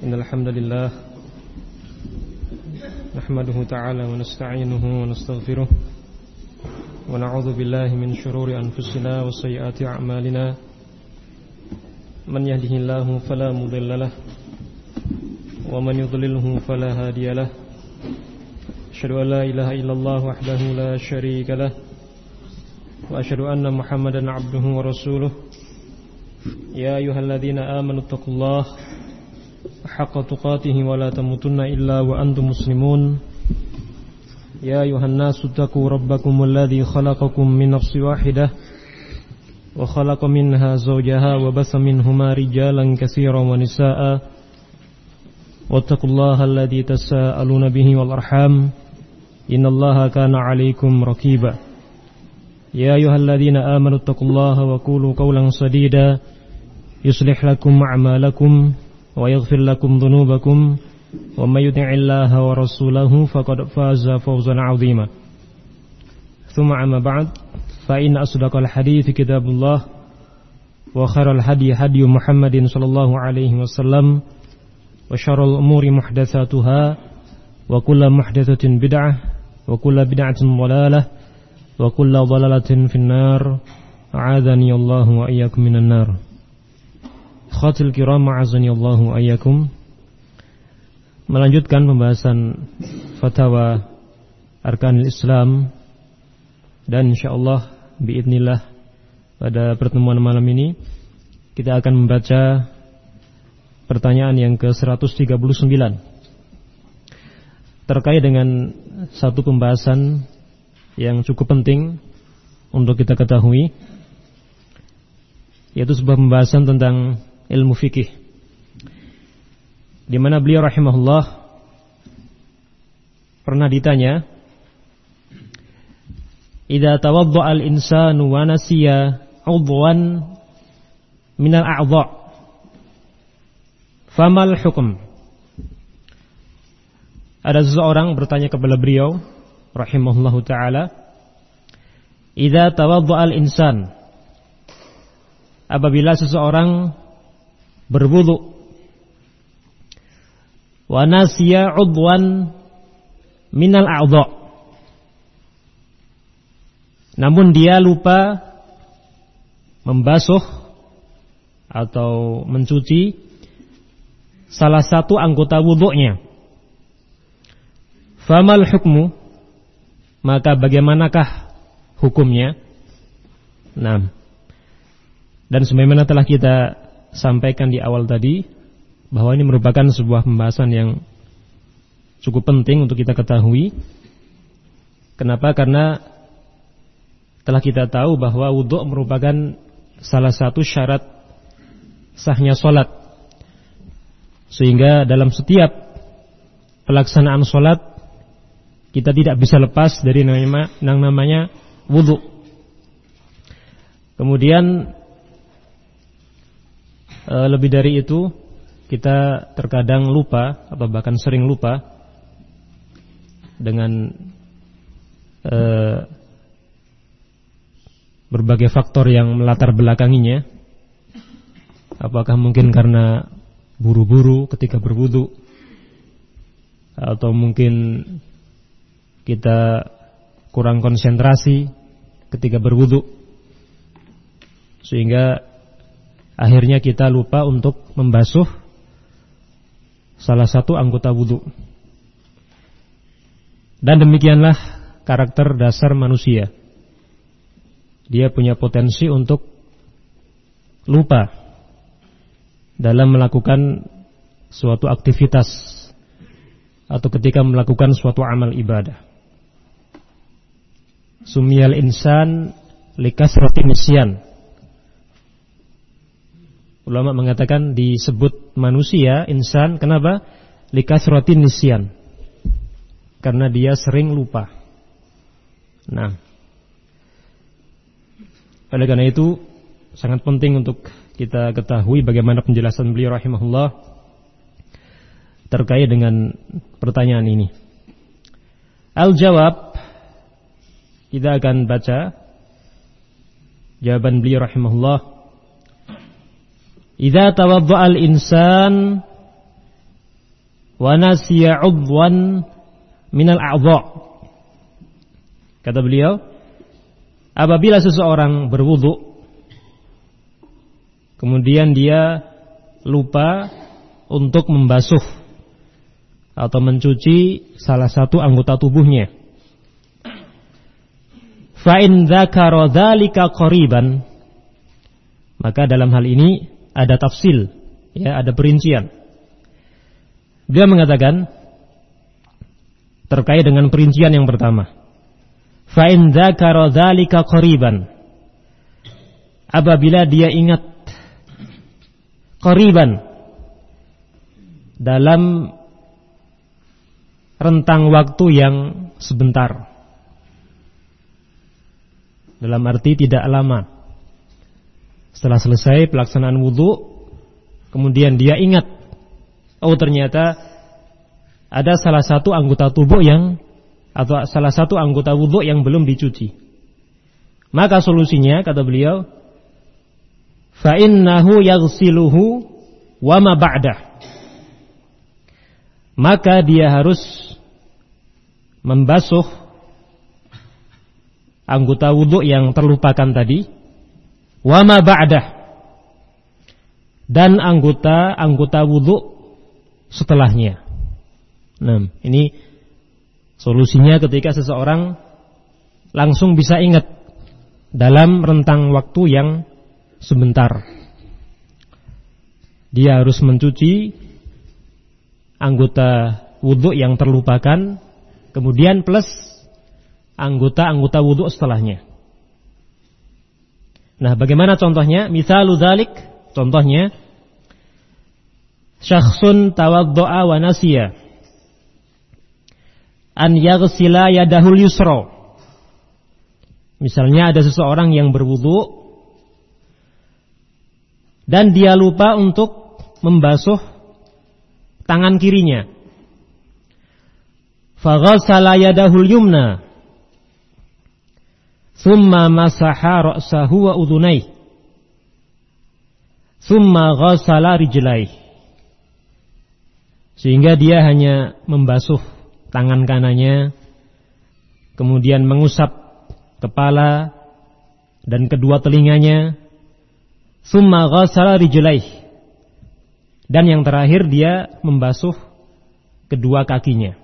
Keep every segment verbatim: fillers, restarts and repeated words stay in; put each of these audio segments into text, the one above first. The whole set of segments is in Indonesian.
Innal hamdalillah nahmaduhu ta'ala wa nasta'inuhu wa nastaghfiruh wa na'udzu billahi min shururi anfusina wa sayyiati a'malina. Man yahdihillahu fala mudilla lahu wa man yudlilhu fala hadiya lahu. Asyhadu an la ilaha illallah wahdahu la syarika lahu wa asyhadu anna Muhammadan 'abduhu wa rasuluh. Ya ayyuhalladzina amanu taqullaha haqqa tuqatih wa la tamutunna illa wa antum muslimun. Ya ayuhan nasu taqu rabbakumul ladzi khalaqakum min nafsin wahidah wa khalaqa minha zawjaha wa bassa minhuma rijalan katsiran wa nisaa'a wattaqullaha alladzi tasaaluna bihi wal arham innallaha kana 'alaikum raqiba. Ya ayyuhalladzina amanu taqullaha wa qulu qawlan sadida yuslih lakum a'malakum wa yaghfir lakum dhunubakum wa may yuti'illaha wa rasulahu faqad faza fawzan 'azima. Tsumma amma ba'd, fa inna asdaqal hadithi kitabullah wa khairal hadi hadi Muhammadin sallallahu alaihi wasallam wa syarrul umuri muhdatsatuha wa kullu muhdatsatin bid'ah wa kullu bid'atin dhalalah wa kullu dhalalatin finnar. A'adzani Allahu wa iyyakum minan nar. Khatil kiram ma'azani Allahu ayyakum. Melanjutkan pembahasan fatwa Arkanul Islam, dan insyaallah biidznillah pada pertemuan malam ini kita akan membaca pertanyaan yang ke seratus tiga puluh sembilan terkait dengan satu pembahasan yang cukup penting untuk kita ketahui, yaitu sebuah pembahasan tentang ilmu fikih, di mana beliau rahimahullah pernah ditanya, idza tawadda'a al-insanu wa nasiya 'udwan min al-a'dha' famal hukm. Ada seseorang bertanya kepada beliau rahimahullahu taala, idza tawadda'a al-insan, apabila seseorang berwudu, wa nasiya 'udwan minal a'dha', namun dia lupa membasuh atau mencuci salah satu anggota wudunya, famal hukmu, maka bagaimanakah hukumnya? Nah, dan sebagaimana telah kita sampaikan di awal tadi, bahwa ini merupakan sebuah pembahasan yang cukup penting untuk kita ketahui. Kenapa? Karena telah kita tahu bahwa wudhu merupakan salah satu syarat sahnya sholat, sehingga dalam setiap pelaksanaan sholat kita tidak bisa lepas dari nama, yang namanya wudhu. Kemudian lebih dari itu, kita terkadang lupa atau bahkan sering lupa dengan e, berbagai faktor yang melatar belakanginya. Apakah mungkin karena buru-buru ketika berwudu, atau mungkin kita kurang konsentrasi ketika berwudu, sehingga akhirnya kita lupa untuk membasuh salah satu anggota wudu. Dan demikianlah karakter dasar manusia. Dia punya potensi untuk lupa dalam melakukan suatu aktivitas atau ketika melakukan suatu amal ibadah. Sumiyal insan likasrati nisyan. Ulama mengatakan disebut manusia, insan, kenapa? Likasratin nisyan, karena dia sering lupa. Nah, oleh karena itu sangat penting untuk kita ketahui bagaimana penjelasan beliau rahimahullah terkait dengan pertanyaan ini. Al-jawab, kita akan baca jawaban beliau rahimahullah. Idza tawadda'a al-insan wa nasiya 'udwan minal a'dha. Kata beliau, apabila seseorang berwudu kemudian dia lupa untuk membasuh atau mencuci salah satu anggota tubuhnya, fa in dzakara dzalika qariban, maka dalam hal ini ada tafsil, ya, ada perincian. Dia mengatakan terkait dengan perincian yang pertama, fa in dzakara dzalika qariban, apabila dia ingat qariban dalam rentang waktu yang sebentar, dalam arti tidak lama. Setelah selesai pelaksanaan wudu, kemudian dia ingat, oh ternyata ada salah satu anggota tubuh yang atau salah satu anggota wudu yang belum dicuci. Maka solusinya, kata beliau, fa innahu yaghsiluhu wa ma ba'dah. Maka dia harus membasuh anggota wudu yang terlupakan tadi, wa ma ba'dah, dan anggota-anggota wudu setelahnya. Nah, ini solusinya ketika seseorang langsung bisa ingat dalam rentang waktu yang sebentar. Dia harus mencuci anggota wudu yang terlupakan, kemudian plus anggota-anggota wudu setelahnya. Nah, bagaimana contohnya? Misalu dzalik, contohnya, syakhsun tawaddo'a wa nasiya an yaghsila yadahul yusra. Misalnya ada seseorang yang berwudu dan dia lupa untuk membasuh tangan kirinya. Faghasala yadahul yumna, thumma masaha ra'sahu wa udhunayhi, thumma ghasala rijlaihi. Sehingga dia hanya membasuh tangan kanannya, kemudian mengusap kepala dan kedua telinganya, thumma ghasala rijlaihi, dan yang terakhir dia membasuh kedua kakinya.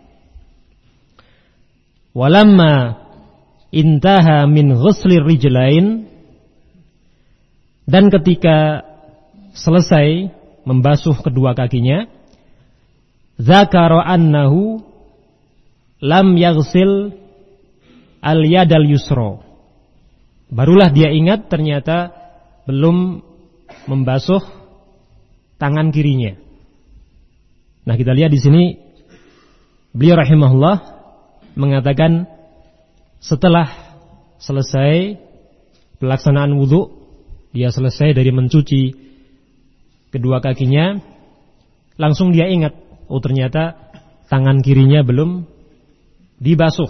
Walamma intaha min ghuslir rijlain, dan ketika selesai membasuh kedua kakinya, dzakara annahu lam yaghsil al-yadal yusra, barulah dia ingat ternyata belum membasuh tangan kirinya. Nah, kita lihat di sini beliau rahimahullah mengatakan setelah selesai pelaksanaan wudu, dia selesai dari mencuci kedua kakinya, langsung dia ingat, oh ternyata tangan kirinya belum dibasuh.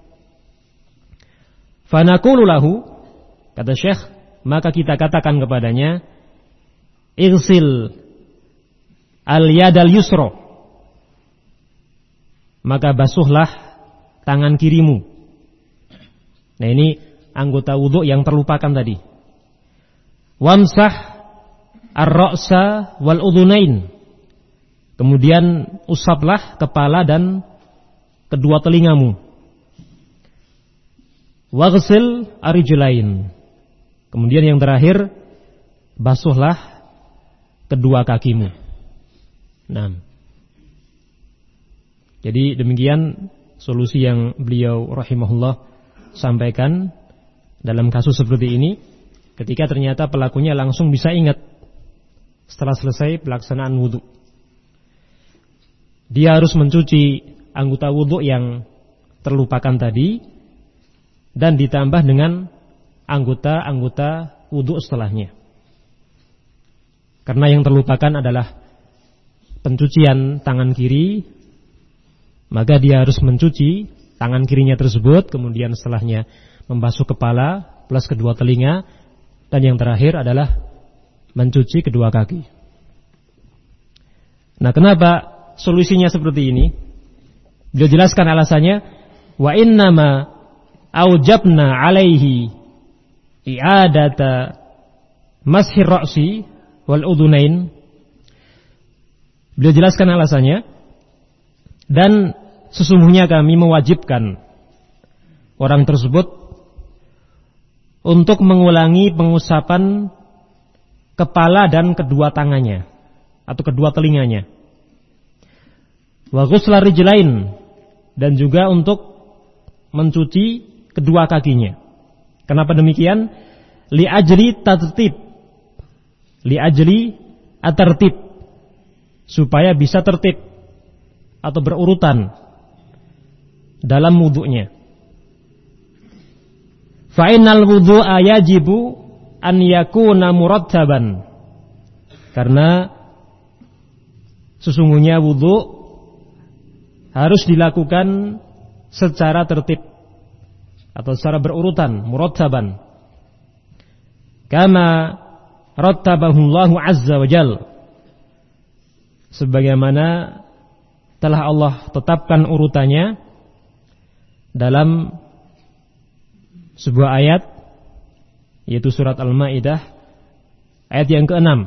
Fanaqulu lahu, kata Syekh, maka kita katakan kepadanya, ighsil al-yadal yusra, maka basuhlah tangan kirimu. Nah, ini anggota wudu yang terlupakan tadi. Wamsah ar-ra'sa wal udhunain, kemudian usaplah kepala dan kedua telingamu. Waghsil ar-rijlain, kemudian yang terakhir basuhlah kedua kakimu. Nah, jadi demikian solusi yang beliau rahimahullah sampaikan dalam kasus seperti ini, ketika ternyata pelakunya langsung bisa ingat setelah selesai pelaksanaan wudu. Dia harus mencuci anggota wudu yang terlupakan tadi dan ditambah dengan anggota-anggota wudu setelahnya. Karena yang terlupakan adalah pencucian tangan kiri, maka dia harus mencuci tangan kirinya tersebut, kemudian setelahnya membasuh kepala plus kedua telinga, dan yang terakhir adalah mencuci kedua kaki. Nah, kenapa solusinya seperti ini? Beliau jelaskan alasannya, wa innama aujabna alaihi i'adata mashir ra'si wal udunain. Beliau jelaskan alasannya, dan sesungguhnya kami mewajibkan orang tersebut untuk mengulangi pengusapan kepala dan kedua tangannya atau kedua telinganya. Wa ghusla rijlain, dan juga untuk mencuci kedua kakinya. Kenapa demikian? Li ajli tartib. Li ajli at-tartib, supaya bisa tertib atau berurutan dalam wudunya. Fa innal wudu'a yajibu an yakuna murattaban. Karena sesungguhnya wudu harus dilakukan secara tertib atau secara berurutan, murattaban. Kama rattabahu Allahu azza wa jalla, sebagaimana telah Allah tetapkan urutannya dalam sebuah ayat, yaitu surat Al-Maidah ayat yang keenam,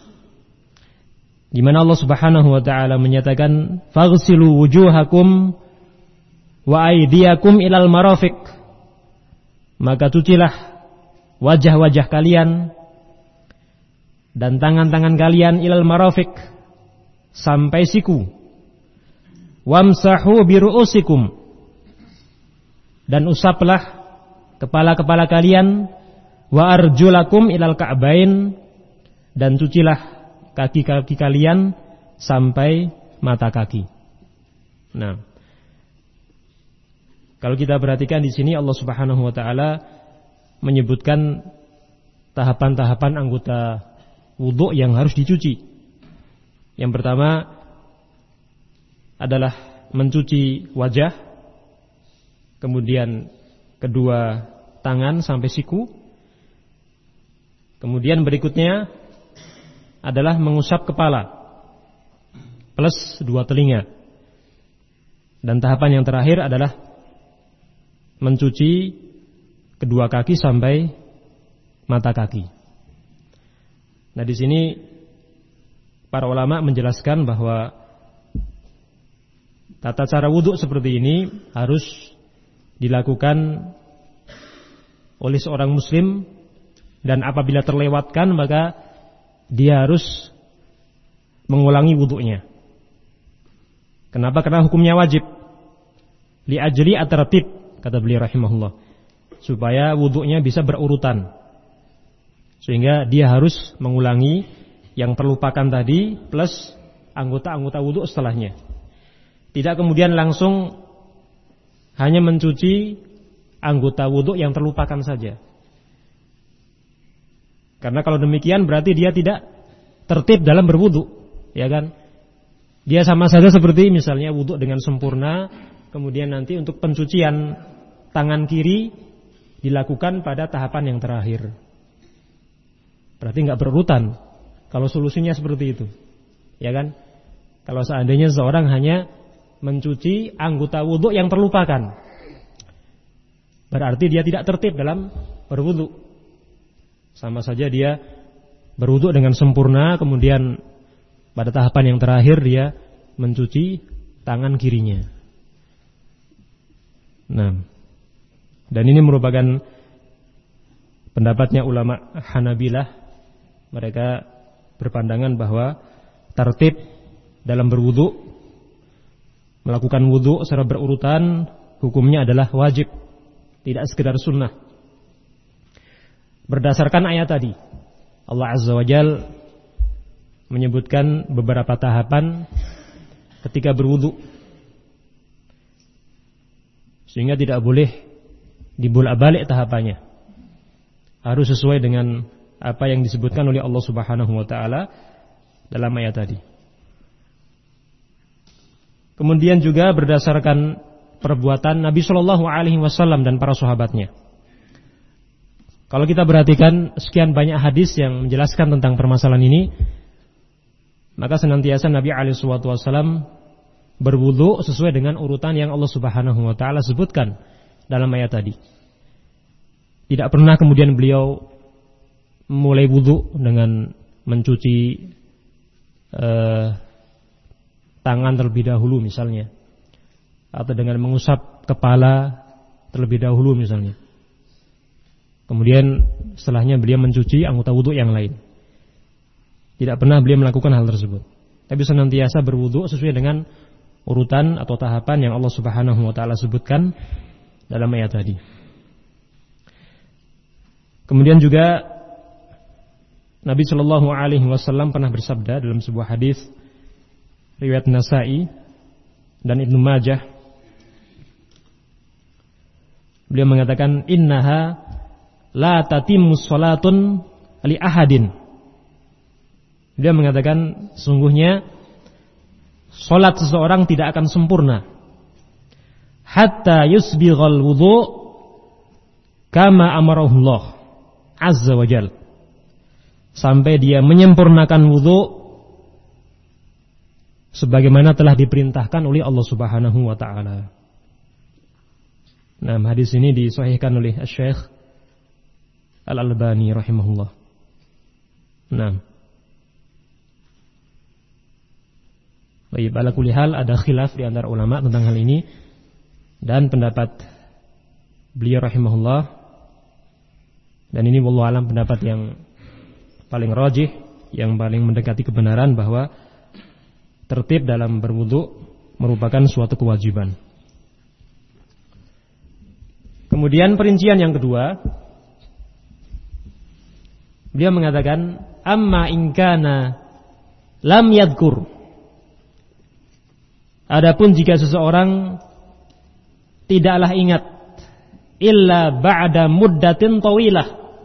di mana Allah Subhanahu wa taala menyatakan, faghsilu wujuhakum wa aydiyakum ilal marafiq, maka cucilah wajah-wajah kalian dan tangan-tangan kalian ilal marafiq, sampai siku. Wamsahu biru'usikum, dan usaplah kepala-kepala kalian. Wa arjulakum ilal ka'bain, dan cucilah kaki-kaki kalian sampai mata kaki. Nah, kalau kita perhatikan di sini Allah Subhanahu wa taala menyebutkan tahapan-tahapan anggota wudu yang harus dicuci. Yang pertama adalah mencuci wajah, kemudian kedua tangan sampai siku, kemudian berikutnya adalah mengusap kepala plus dua telinga, dan tahapan yang terakhir adalah mencuci kedua kaki sampai mata kaki. Nah, di sini para ulama menjelaskan bahwa tata cara wudhu seperti ini harus dilakukan oleh seorang muslim, dan apabila terlewatkan maka dia harus mengulangi wudhunya. Kenapa? Karena hukumnya wajib. Li ajli at-tartib, kata beliau rahimahullah, supaya wudhunya bisa berurutan, sehingga dia harus mengulangi yang terlupakan tadi plus anggota-anggota wudhu setelahnya. Tidak kemudian langsung hanya mencuci anggota wudhu yang terlupakan saja. Karena kalau demikian berarti dia tidak tertib dalam berwudhu, ya kan? Dia sama saja seperti misalnya wudhu dengan sempurna, kemudian nanti untuk pencucian tangan kiri dilakukan pada tahapan yang terakhir. Berarti nggak berurutan. Kalau solusinya seperti itu, ya kan? Kalau seandainya seseorang hanya mencuci anggota wudhu yang terlupakan, berarti dia tidak tertib dalam berwudhu. Sama saja dia berwudhu dengan sempurna, kemudian pada tahapan yang terakhir dia mencuci tangan kirinya. Nah, dan ini merupakan pendapatnya ulama Hanabilah. Mereka berpandangan bahwa tertib dalam berwudhu, melakukan wudhu secara berurutan, hukumnya adalah wajib, tidak sekedar sunnah. Berdasarkan ayat tadi, Allah Azza wa Jalla menyebutkan beberapa tahapan ketika berwudu, sehingga tidak boleh dibolak-balik tahapannya. Harus sesuai dengan apa yang disebutkan oleh Allah Subhanahu wa taala dalam ayat tadi. Kemudian juga berdasarkan perbuatan Nabi Shallallahu alaihi wasallam dan para sahabatnya. Kalau kita perhatikan sekian banyak hadis yang menjelaskan tentang permasalahan ini, maka senantiasa Nabi alaihi wasallam berwudu sesuai dengan urutan yang Allah Subhanahu wa taala sebutkan dalam ayat tadi. Tidak pernah kemudian beliau mulai wudu dengan mencuci eh, tangan terlebih dahulu misalnya, atau dengan mengusap kepala terlebih dahulu misalnya. Kemudian setelahnya beliau mencuci anggota wudu yang lain. Tidak pernah beliau melakukan hal tersebut. Tapi senantiasa berwudu sesuai dengan urutan atau tahapan yang Allah Subhanahu wa taala sebutkan dalam ayat tadi. Kemudian juga Nabi Shallallahu alaihi wasallam pernah bersabda dalam sebuah hadis riwayat Nasa'i dan Ibnu Majah. Beliau mengatakan, innaha la tatimmu shalatun li ahadin. Beliau mengatakan, sungguhnya salat seseorang tidak akan sempurna hatta yusbighal wudu kama amarahullah azza wa jalla, sampai dia menyempurnakan wudu sebagaimana telah diperintahkan oleh Allah Subhanahu wa taala. Nah, hadis ini disahihkan oleh Syekh Al-Albani rahimahullah. Nah, baik, ala kulli hal ada khilaf di antara ulama tentang hal ini, dan pendapat beliau rahimahullah, dan ini wallahu alam pendapat yang paling rajih, yang paling mendekati kebenaran, bahwa tertib dalam berwudu merupakan suatu kewajiban. Kemudian perincian yang kedua, beliau mengatakan, amma in kana lam yadhkur. Adapun jika seseorang tidaklah ingat illa ba'da muddatin tawilah,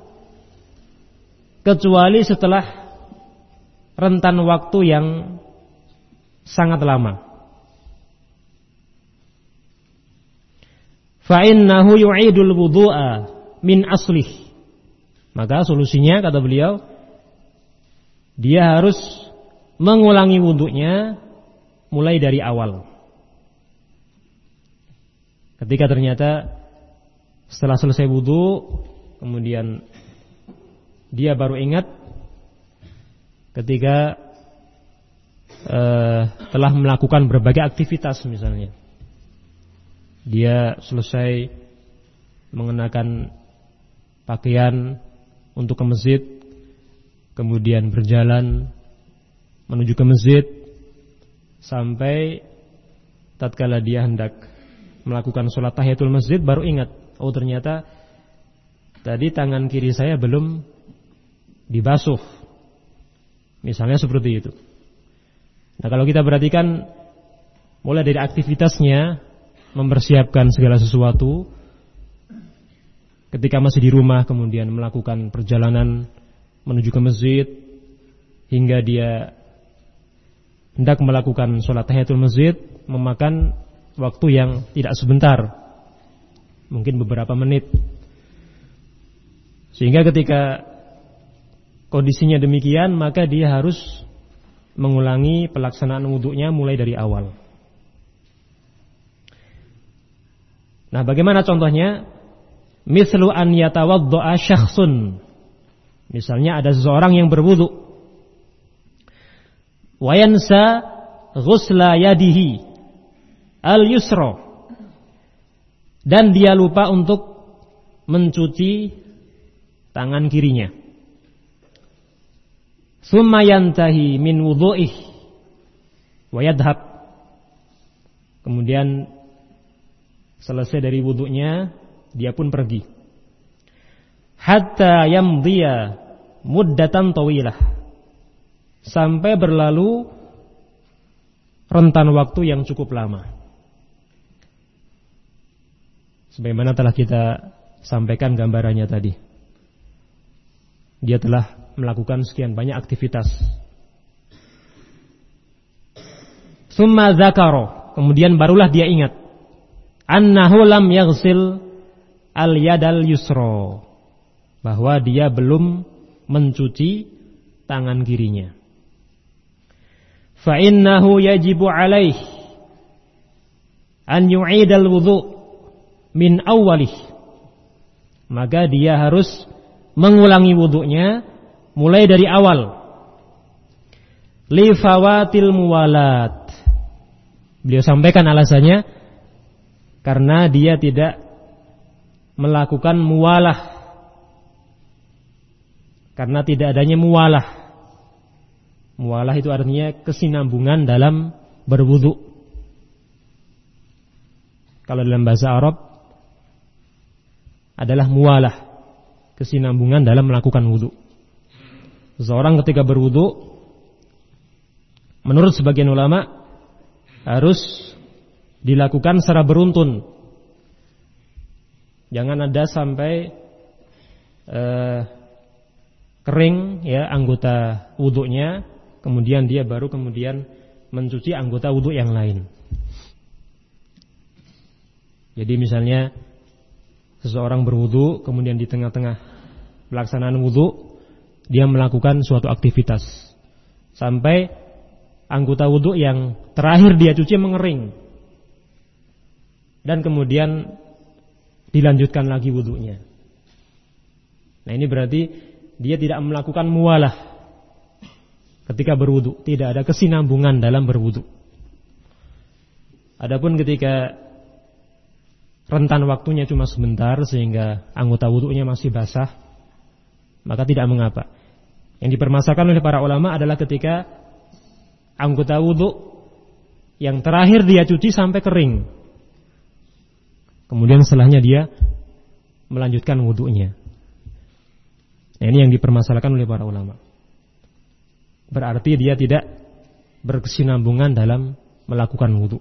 kecuali setelah rentan waktu yang sangat lama, fa innahu yu'idul wudu'a min aslih, maka solusinya, kata beliau, dia harus mengulangi wudunya mulai dari awal. Ketika ternyata setelah selesai wudu, kemudian dia baru ingat ketika uh, telah melakukan berbagai aktivitas, misalnya dia selesai mengenakan pakaian untuk ke masjid, kemudian berjalan menuju ke masjid, sampai tatkala dia hendak melakukan sholat tahiyatul masjid baru ingat, oh ternyata tadi tangan kiri saya belum dibasuh, misalnya seperti itu. Nah, kalau kita perhatikan mulai dari aktivitasnya, mempersiapkan segala sesuatu, ketika masih di rumah kemudian melakukan perjalanan menuju ke masjid, hingga dia hendak melakukan sholat tahiyatul masjid, memakan waktu yang tidak sebentar, mungkin beberapa menit. Sehingga ketika kondisinya demikian, maka dia harus mengulangi pelaksanaan wudunya mulai dari awal. Nah, bagaimana contohnya? Mislu an yatawadda'a syakhsun. Misalnya ada seseorang yang berwudu, wa yansa ghusla yadihi al-yusra, dan dia lupa untuk mencuci tangan kirinya. Summa yantahi min wudhu'ih wa yadhhab, kemudian selesai dari wudunya dia pun pergi. Hatta yamdhiya muddatan tawilah, sampai berlalu rentan waktu yang cukup lama. Sebagaimana telah kita sampaikan gambarannya tadi, dia telah melakukan sekian banyak aktivitas. Summa dzakara, kemudian barulah dia ingat, annahu lam yaghsil al-yadal yusra, bahwa dia belum mencuci tangan kirinya. fa innahu yajibu alaihi an yu'idal wudu' min awwalih, maka dia harus mengulangi wudunya mulai dari awal. Li fawatil muwalat, beliau sampaikan alasannya karena dia tidak melakukan muwalah, karena tidak adanya muwalah. Muwalah itu artinya kesinambungan dalam berwudu. Kalau dalam bahasa Arab adalah muwalah, kesinambungan dalam melakukan wudu. Seseorang ketika berwudu, menurut sebagian ulama harus dilakukan secara beruntun. Jangan ada sampai eh, kering ya anggota wudunya, kemudian dia baru kemudian mencuci anggota wudu yang lain. Jadi misalnya seseorang berwudu, kemudian di tengah-tengah pelaksanaan wudu dia melakukan suatu aktivitas sampai anggota wudu yang terakhir dia cuci mengering, dan kemudian dilanjutkan lagi wudunya. Nah, ini berarti dia tidak melakukan muwalah ketika berwudu, tidak ada kesinambungan dalam berwudu. Adapun ketika rentan waktunya cuma sebentar sehingga anggota wudunya masih basah, maka tidak mengapa. Yang dipermasalahkan oleh para ulama adalah ketika anggota wudu yang terakhir dia cuci sampai kering, kemudian setelahnya dia melanjutkan wudunya. Nah, ini yang dipermasalahkan oleh para ulama. Berarti dia tidak berkesinambungan dalam melakukan wudu.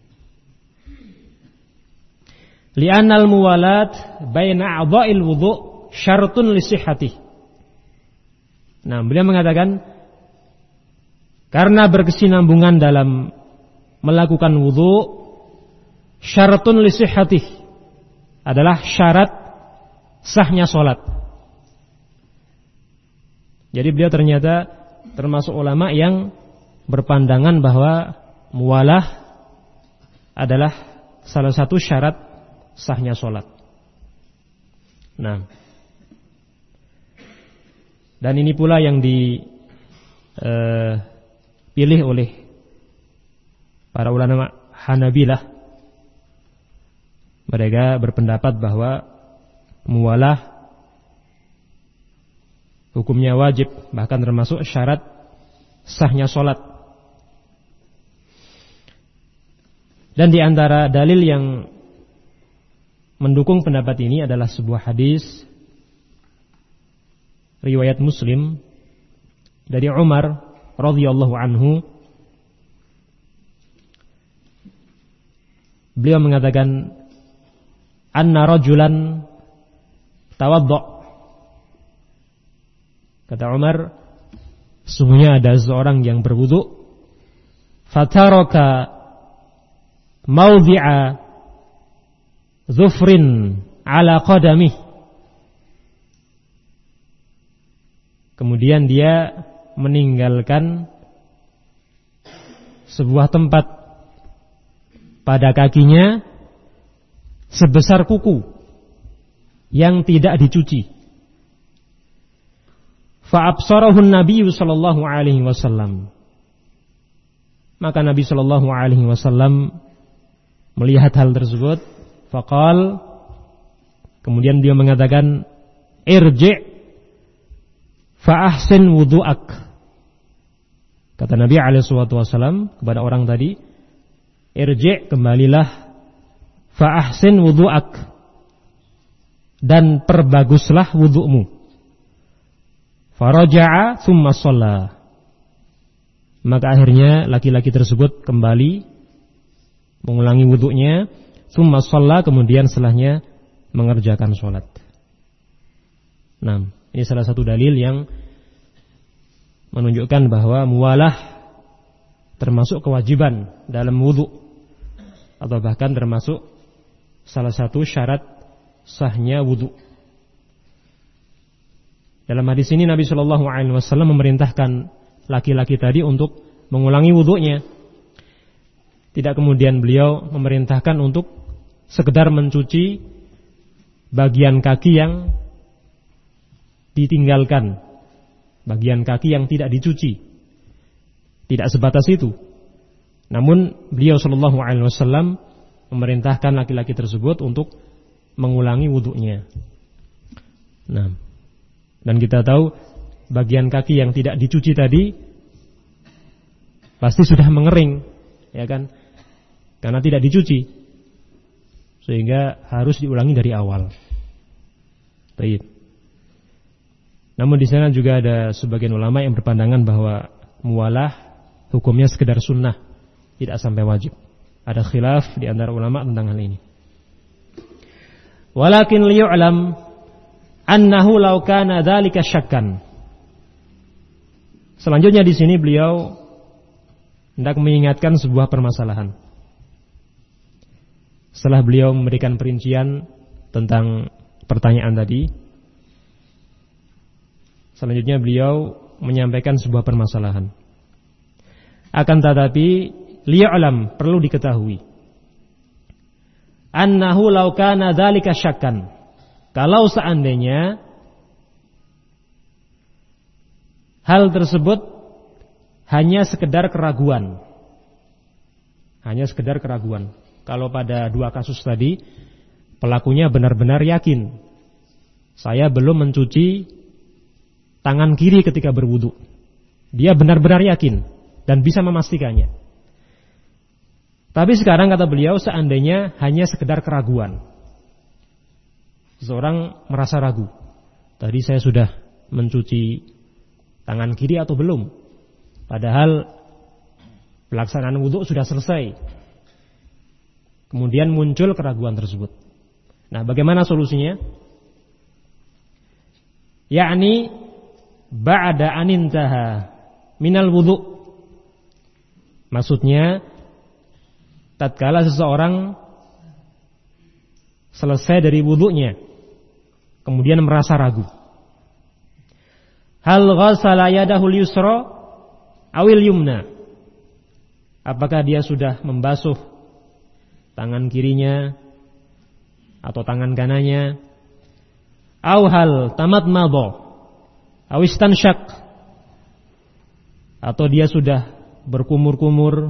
Li'annal muwalat baina a'dha'il wudu' syaratun li sihhatih. Nah, beliau mengatakan karena berkesinambungan dalam melakukan wudu syaratun li sihhatih, adalah syarat sahnya salat. Jadi beliau ternyata termasuk ulama yang berpandangan bahwa muwalah adalah salah satu syarat sahnya sholat. Nah, dan ini pula yang dipilih eh, oleh para ulama Hanabilah. Mereka berpendapat bahwa muwalah hukumnya wajib, bahkan termasuk syarat sahnya sholat. Dan di antara dalil yang mendukung pendapat ini adalah sebuah hadis riwayat Muslim dari Umar radhiyallahu anhu. Beliau mengatakan, anna rajulan tawadda. Kata Umar, sesungguhnya ada seorang yang berwudu, fataraka mawdi'a zufrin ala qadamih. Kemudian dia meninggalkan sebuah tempat pada kakinya sebesar kuku yang tidak dicuci. Fa absarahu an-nabiy sallallahu alaihi wasallam. Maka Nabi sallallahu alaihi wasallam melihat hal tersebut. Faqal, kemudian dia mengatakan, irji' fa ahsin wudu'ak. Kata Nabi alaihi wasallam kepada orang tadi, irji', kembalilah, fa ahsin wudu'ak, dan perbaguslah wudu'mu. Faraja'a thumma shalla. Maka akhirnya laki-laki tersebut kembali mengulangi wudu'nya, thumma shalla, kemudian setelahnya mengerjakan sholat. Nah, ini salah satu dalil yang menunjukkan bahwa muwalah termasuk kewajiban dalam wudu, atau bahkan termasuk salah satu syarat sahnya wudu. Dalam hadis ini Nabi Shallallahu Alaihi Wasallam memerintahkan laki-laki tadi untuk mengulangi wudunya. Tidak kemudian beliau memerintahkan untuk sekedar mencuci bagian kaki yang ditinggalkan, bagian kaki yang tidak dicuci. Tidak sebatas itu. Namun beliau sallallahu alaihi wasallam memerintahkan laki-laki tersebut untuk mengulangi wudunya. Nah, dan kita tahu bagian kaki yang tidak dicuci tadi pasti sudah mengering, ya kan? Karena tidak dicuci, sehingga harus diulangi dari awal. Baik. Namun di sana juga ada sebagian ulama yang berpandangan bahwa muwalah hukumnya sekedar sunnah, tidak sampai wajib. Ada khilaf di antara ulama tentang hal ini. Walakin liyu'lam annahu law kana dzalika syakkan. Selanjutnya di sini beliau hendak mengingatkan sebuah permasalahan. Setelah beliau memberikan perincian tentang pertanyaan tadi, selanjutnya beliau menyampaikan sebuah permasalahan. Akan tetapi liya'lam, perlu diketahui, annahu law kana dzalika syakkan, kalau seandainya hal tersebut hanya sekedar keraguan, hanya sekedar keraguan. Kalau pada dua kasus tadi pelakunya benar-benar yakin, saya belum mencuci tangan kiri ketika berwudu. Dia benar-benar yakin dan bisa memastikannya. Tapi sekarang kata beliau, seandainya hanya sekedar keraguan, seseorang merasa ragu, tadi saya sudah mencuci tangan kiri atau belum, padahal pelaksanaan wudu sudah selesai. Kemudian muncul keraguan tersebut. Nah, bagaimana solusinya? Yakni ba'da anintaha minal wudu. Maksudnya tatkala seseorang selesai dari wudunya, kemudian merasa ragu. Hal ghassala yadahul yusra awil yumna. Apakah dia sudah membasuh tangan kirinya atau tangan kanannya? Au hal tamadmadha aw istansyak, atau dia sudah berkumur-kumur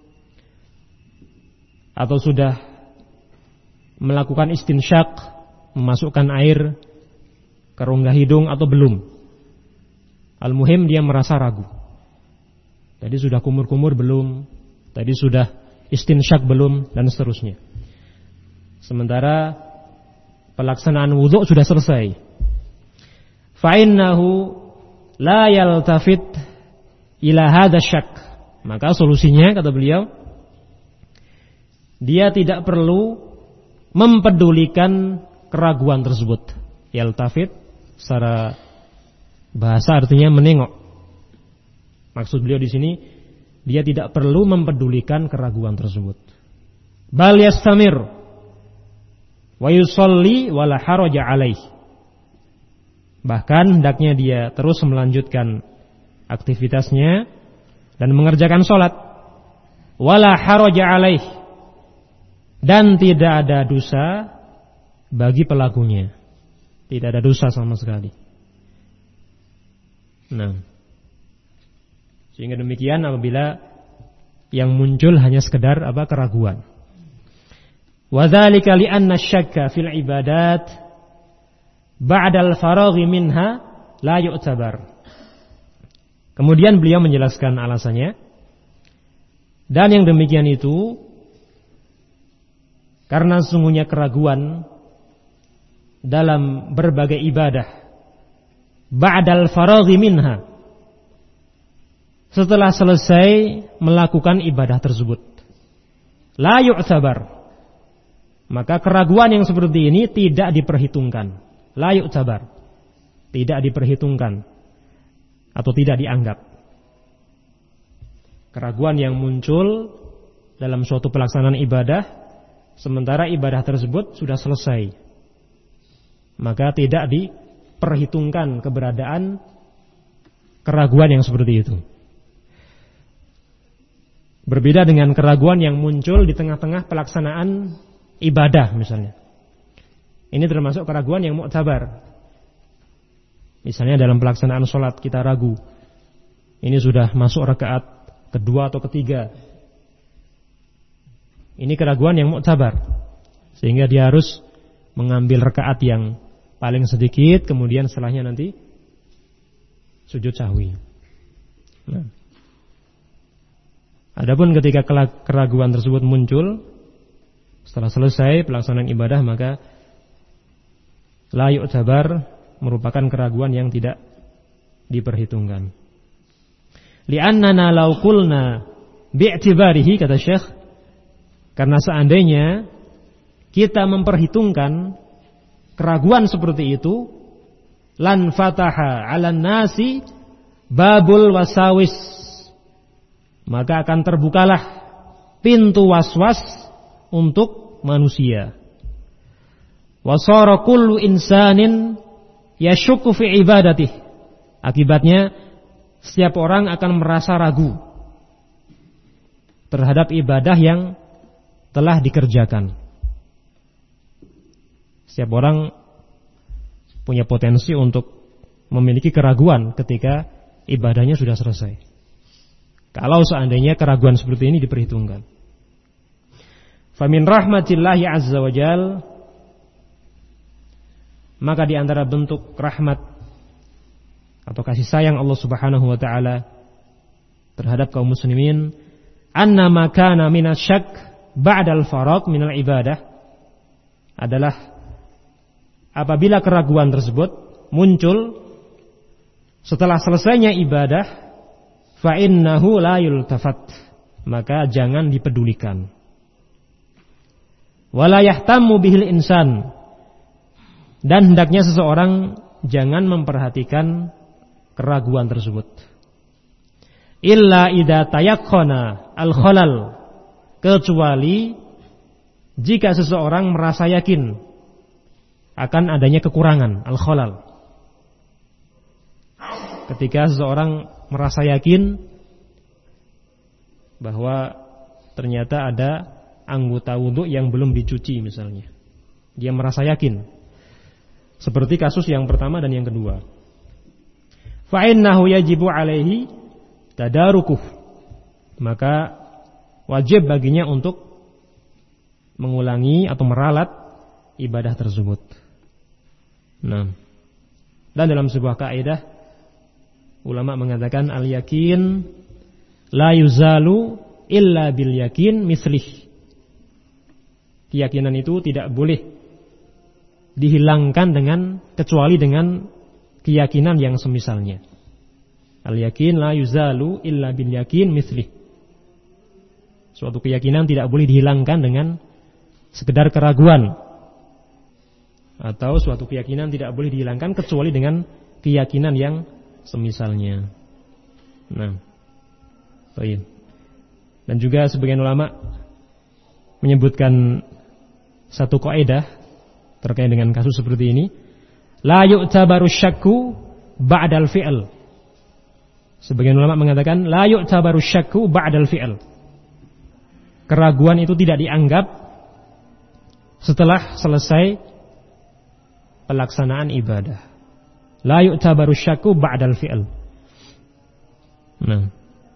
atau sudah melakukan istinsyak, memasukkan air ke rongga hidung atau belum. Al-muhim dia merasa ragu. Tadi sudah kumur-kumur belum? Tadi sudah istinsyak belum? Dan seterusnya. Sementara pelaksanaan wudu sudah selesai. Fa'innahu la yaltafit ila hadha syak. Maka solusinya, kata beliau, dia tidak perlu mempedulikan keraguan tersebut. Yaltafit secara bahasa artinya menengok. Maksud beliau di sini, dia tidak perlu mempedulikan keraguan tersebut. Bal yastamir wa yusalli wala haraja alaih. Bahkan hendaknya dia terus melanjutkan aktivitasnya dan mengerjakan sholat. Wala haraja alaih, dan tidak ada dosa bagi pelakunya. Tidak ada dosa sama sekali. Nah, sehingga demikian apabila yang muncul hanya sekedar apa keraguan. Wa dzalika li anna syakka fil ibadat ba'dal faraghi minha la yu'tabar. Kemudian beliau menjelaskan alasannya. Dan yang demikian itu karena sesungguhnya keraguan dalam berbagai ibadah ba'dal faraghi minha, setelah selesai melakukan ibadah tersebut, la yu'tabar, maka keraguan yang seperti ini tidak diperhitungkan. La yu'tabar, tidak diperhitungkan atau tidak dianggap. Keraguan yang muncul dalam suatu pelaksanaan ibadah sementara ibadah tersebut sudah selesai, maka tidak diperhitungkan keberadaan keraguan yang seperti itu. Berbeda dengan keraguan yang muncul di tengah-tengah pelaksanaan ibadah misalnya. Ini termasuk keraguan yang mu'tabar. Misalnya dalam pelaksanaan sholat kita ragu, ini sudah masuk rakaat kedua atau ketiga. Ini keraguan yang mu'tabar, sehingga dia harus mengambil rakaat yang paling sedikit, kemudian setelahnya nanti sujud sahwi. Nah. Adapun ketika keraguan tersebut muncul setelah selesai pelaksanaan ibadah, maka la yu'tabar, merupakan keraguan yang tidak diperhitungkan. Li'annana law qulna bi'tibarihi, kata Syekh, karena seandainya kita memperhitungkan keraguan seperti itu, lan fataha 'alan nasi babul wasawis, maka akan terbukalah pintu waswas untuk manusia. Wasara kullu insanin yashukku fi ibadatih. Akibatnya setiap orang akan merasa ragu terhadap ibadah yang telah dikerjakan. Setiap orang punya potensi untuk memiliki keraguan ketika ibadahnya sudah selesai. Kalau seandainya keraguan seperti ini diperhitungkan. Famin rahmatillahi azza wa jal, maka di antara bentuk rahmat atau kasih sayang Allah Subhanahu wa taala terhadap kaum muslimin, anna ma kana minasyak ba'dal faraq minal ibadah, adalah apabila keraguan tersebut muncul setelah selesainya ibadah, fa innahu la yultafat, maka jangan dipedulikan. Wala yahtammu bihil insan, dan hendaknya seseorang jangan memperhatikan keraguan tersebut. Illa idza tayaqqana al-khalal, kecuali jika seseorang merasa yakin akan adanya kekurangan, al-khalal. Ketika seseorang merasa yakin bahwa ternyata ada anggota wudhu yang belum dicuci misalnya, dia merasa yakin, seperti kasus yang pertama dan yang kedua, fa innahu yajibu alaihi tadarukuh, maka wajib baginya untuk mengulangi atau meralat ibadah tersebut. Nah, dan dalam sebuah kaidah ulama mengatakan al-yakin la yuzalu illa bil yakin mislih. Keyakinan itu tidak boleh dihilangkan dengan kecuali dengan keyakinan yang semisalnya. Al-yakin la yuzalu illa bil yakin mislih. Suatu keyakinan tidak boleh dihilangkan dengan sekedar keraguan, atau suatu keyakinan tidak boleh dihilangkan kecuali dengan keyakinan yang semisalnya. Nah, baik. Dan juga sebagian ulama menyebutkan satu kaidah terkait dengan kasus seperti ini, la yu'tabaru syakku ba'dal fi'l. Sebagian ulama mengatakan la yu'tabaru syakku ba'dal fi'l. Keraguan itu tidak dianggap setelah selesai pelaksanaan ibadah. La yu'tabaru syakku ba'dal fi'l. Nah,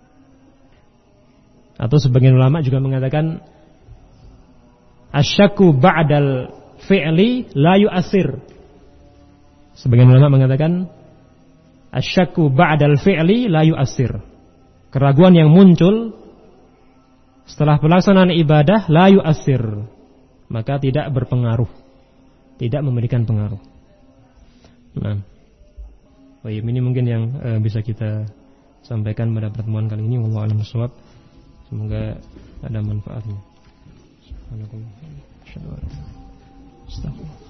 atau sebagian ulama juga mengatakan asyakku ba'dal fi'li la yu'athir. Sebagian ulama mengatakan asyakku ba'dal fi'li la yu'athir. Keraguan yang muncul setelah pelaksanaan ibadah la yu'athir, maka tidak berpengaruh, tidak memberikan pengaruh. Nah, baik, ini mungkin yang uh, bisa kita sampaikan pada pertemuan kali ini. Wallahu a'lam bishawab. Semoga ada manfaatnya. Subhanallah. Astagfirullah.